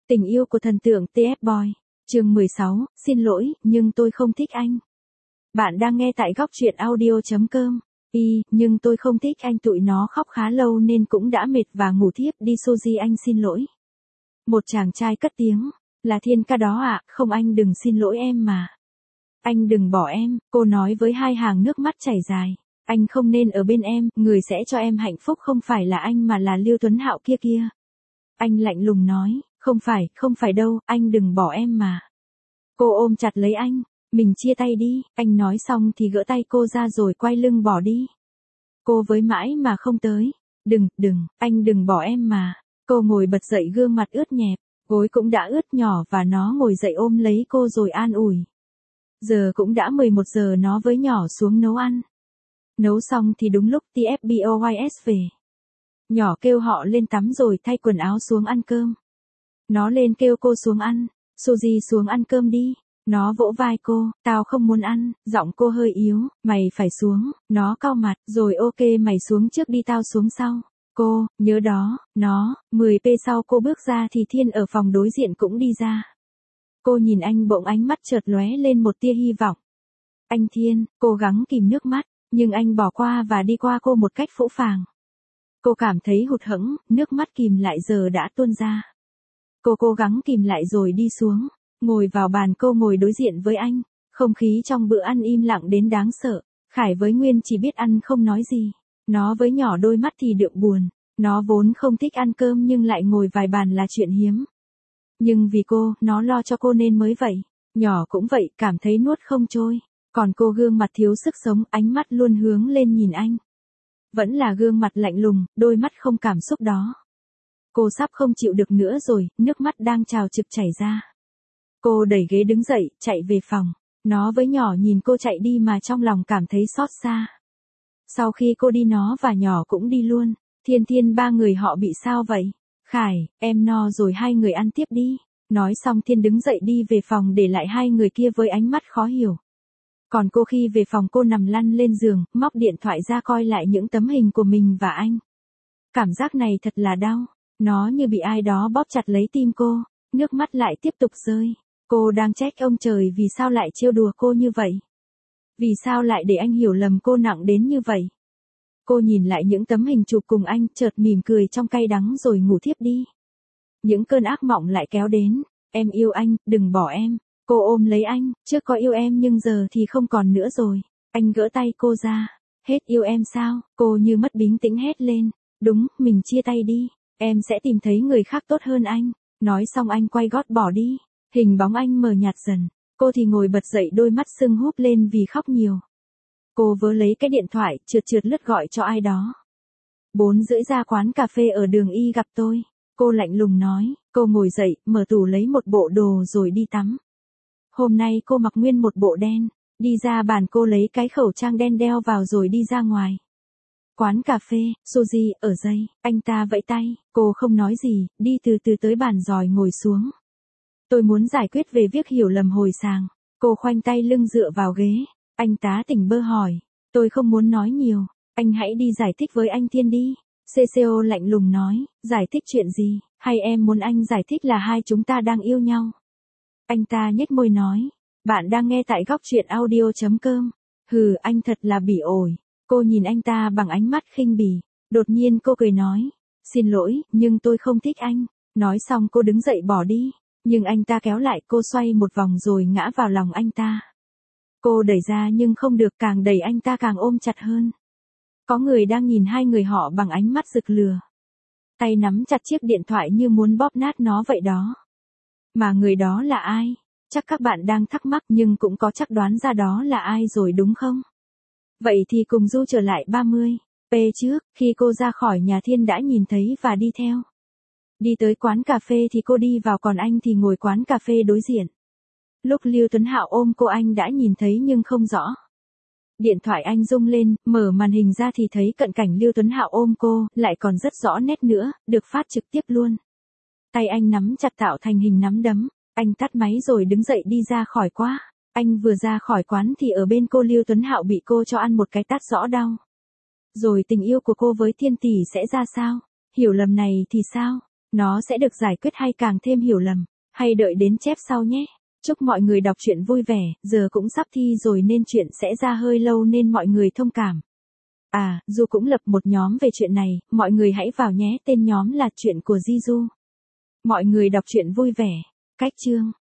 Tình yêu của thần tượng TF Boy. Chương 16, xin lỗi, nhưng tôi không thích anh. Bạn đang nghe tại góc truyện audio.com. Nhưng tôi không thích anh, tụi nó khóc khá lâu nên cũng đã mệt và ngủ thiếp đi. Suzy, anh xin lỗi. Một chàng trai cất tiếng, là Thiên Ca đó ạ, không anh đừng xin lỗi em mà. Anh đừng bỏ em, cô nói với hai hàng nước mắt chảy dài. Anh không nên ở bên em, người sẽ cho em hạnh phúc không phải là anh mà là Lưu Tuấn Hạo kia kia. Anh lạnh lùng nói, không phải đâu, anh đừng bỏ em mà. Cô ôm chặt lấy anh, mình chia tay đi, anh nói xong thì gỡ tay cô ra rồi quay lưng bỏ đi. Cô với mãi mà không tới, anh đừng bỏ em mà. Cô ngồi bật dậy, gương mặt ướt nhẹp, gối cũng đã ướt nhỏ và nó ngồi dậy ôm lấy cô rồi an ủi. Giờ cũng đã 11 giờ, nó với nhỏ xuống nấu ăn. Nấu xong thì đúng lúc TFBOYS về. Nhỏ kêu họ lên tắm rồi thay quần áo xuống ăn cơm. Nó lên kêu cô xuống ăn. Suzy, xuống ăn cơm đi. Nó vỗ vai cô, tao không muốn ăn. Giọng cô hơi yếu, mày phải xuống. Nó cau mặt, rồi ok mày xuống trước đi, tao xuống sau. Cô, nhớ đó, nó, 10p sau cô bước ra thì Thiên ở phòng đối diện cũng đi ra. Cô nhìn anh, bỗng ánh mắt chợt lóe lên một tia hy vọng. Anh Thiên, cố gắng kìm nước mắt, nhưng anh bỏ qua và đi qua cô một cách phũ phàng. Cô cảm thấy hụt hẫng, nước mắt kìm lại giờ đã tuôn ra. Cô cố gắng kìm lại rồi đi xuống, ngồi vào bàn. Cô ngồi đối diện với anh, không khí trong bữa ăn im lặng đến đáng sợ. Khải với Nguyên chỉ biết ăn không nói gì. Nó với nhỏ đôi mắt thì đượm buồn. Nó vốn không thích ăn cơm nhưng lại ngồi vài bàn là chuyện hiếm. Nhưng vì cô, nó lo cho cô nên mới vậy. Nhỏ cũng vậy, cảm thấy nuốt không trôi. Còn cô gương mặt thiếu sức sống, ánh mắt luôn hướng lên nhìn anh. Vẫn là gương mặt lạnh lùng, đôi mắt không cảm xúc đó. Cô sắp không chịu được nữa rồi, nước mắt đang trào trực chảy ra. Cô đẩy ghế đứng dậy, chạy về phòng. Nó với nhỏ nhìn cô chạy đi mà trong lòng cảm thấy xót xa. Sau khi cô đi nó và nhỏ cũng đi luôn. Thiên, ba người họ bị sao vậy? Khải, em no rồi, hai người ăn tiếp đi. Nói xong Thiên đứng dậy đi về phòng để lại hai người kia với ánh mắt khó hiểu. Còn cô, khi về phòng cô nằm lăn lên giường, móc điện thoại ra coi lại những tấm hình của mình và anh. Cảm giác này thật là đau. Nó như bị ai đó bóp chặt lấy tim cô, nước mắt lại tiếp tục rơi. Cô đang trách ông trời vì sao lại trêu đùa cô như vậy. Vì sao lại để anh hiểu lầm cô nặng đến như vậy. Cô nhìn lại những tấm hình chụp cùng anh, chợt mỉm cười trong cay đắng rồi ngủ thiếp đi. Những cơn ác mộng lại kéo đến. Em yêu anh, đừng bỏ em. Cô ôm lấy anh, trước có yêu em nhưng giờ thì không còn nữa rồi. Anh gỡ tay cô ra. Hết yêu em sao? Cô như mất bình tĩnh hét lên. Đúng, mình chia tay đi. Em sẽ tìm thấy người khác tốt hơn anh. Nói xong anh quay gót bỏ đi. Hình bóng anh mờ nhạt dần. Cô thì ngồi bật dậy, đôi mắt sưng húp lên vì khóc nhiều. Cô vớ lấy cái điện thoại, trượt lướt gọi cho ai đó. 4:30 ra quán cà phê ở đường Y gặp tôi. Cô lạnh lùng nói. Cô ngồi dậy, mở tủ lấy một bộ đồ rồi đi tắm. Hôm nay cô mặc nguyên một bộ đen. Đi ra bàn, cô lấy cái khẩu trang đen đeo vào rồi đi ra ngoài. Quán cà phê, Suzy, ở dây. Anh ta vẫy tay. Cô không nói gì, đi từ từ tới bàn rồi ngồi xuống. Tôi muốn giải quyết về việc hiểu lầm hồi sáng. Cô khoanh tay lưng dựa vào ghế. Anh tá tỉnh bơ hỏi. Tôi không muốn nói nhiều. Anh hãy đi giải thích với anh Thiên đi. CCO lạnh lùng nói. Giải thích chuyện gì? Hay em muốn anh giải thích là hai chúng ta đang yêu nhau? Anh ta nhếch môi nói. Bạn đang nghe tại góc truyện audio.com. Hừ, anh thật là bỉ ổi. Cô nhìn anh ta bằng ánh mắt khinh bỉ. Đột nhiên cô cười nói. Xin lỗi, nhưng tôi không thích anh. Nói xong cô đứng dậy bỏ đi. Nhưng anh ta kéo lại cô, xoay một vòng rồi ngã vào lòng anh ta. Cô đẩy ra nhưng không được, càng đẩy anh ta càng ôm chặt hơn. Có người đang nhìn hai người họ bằng ánh mắt rực lửa. Tay nắm chặt chiếc điện thoại như muốn bóp nát nó vậy đó. Mà người đó là ai? Chắc các bạn đang thắc mắc nhưng cũng có chắc đoán ra đó là ai rồi đúng không? Vậy thì cùng Du trở lại 30p trước, khi cô ra khỏi nhà Thiên đã nhìn thấy và đi theo. Đi tới quán cà phê thì cô đi vào, còn anh thì ngồi quán cà phê đối diện. Lúc Lưu Tuấn Hạo ôm cô anh đã nhìn thấy nhưng không rõ. Điện thoại anh rung lên, mở màn hình ra thì thấy cận cảnh Lưu Tuấn Hạo ôm cô, lại còn rất rõ nét nữa, được phát trực tiếp luôn. Tay anh nắm chặt tạo thành hình nắm đấm. Anh tắt máy rồi đứng dậy đi ra khỏi quán. Anh vừa ra khỏi quán thì ở bên cô Lưu Tuấn Hạo bị cô cho ăn một cái tát rõ đau. Rồi tình yêu của cô với Thiên tỷ sẽ ra sao? Hiểu lầm này thì sao? Nó sẽ được giải quyết hay càng thêm hiểu lầm, hay đợi đến chép sau nhé. Chúc mọi người đọc truyện vui vẻ, giờ cũng sắp thi rồi nên chuyện sẽ ra hơi lâu nên mọi người thông cảm. À, Du cũng lập một nhóm về chuyện này, mọi người hãy vào nhé, tên nhóm là Chuyện của Jiju. Mọi người đọc truyện vui vẻ. Cách chương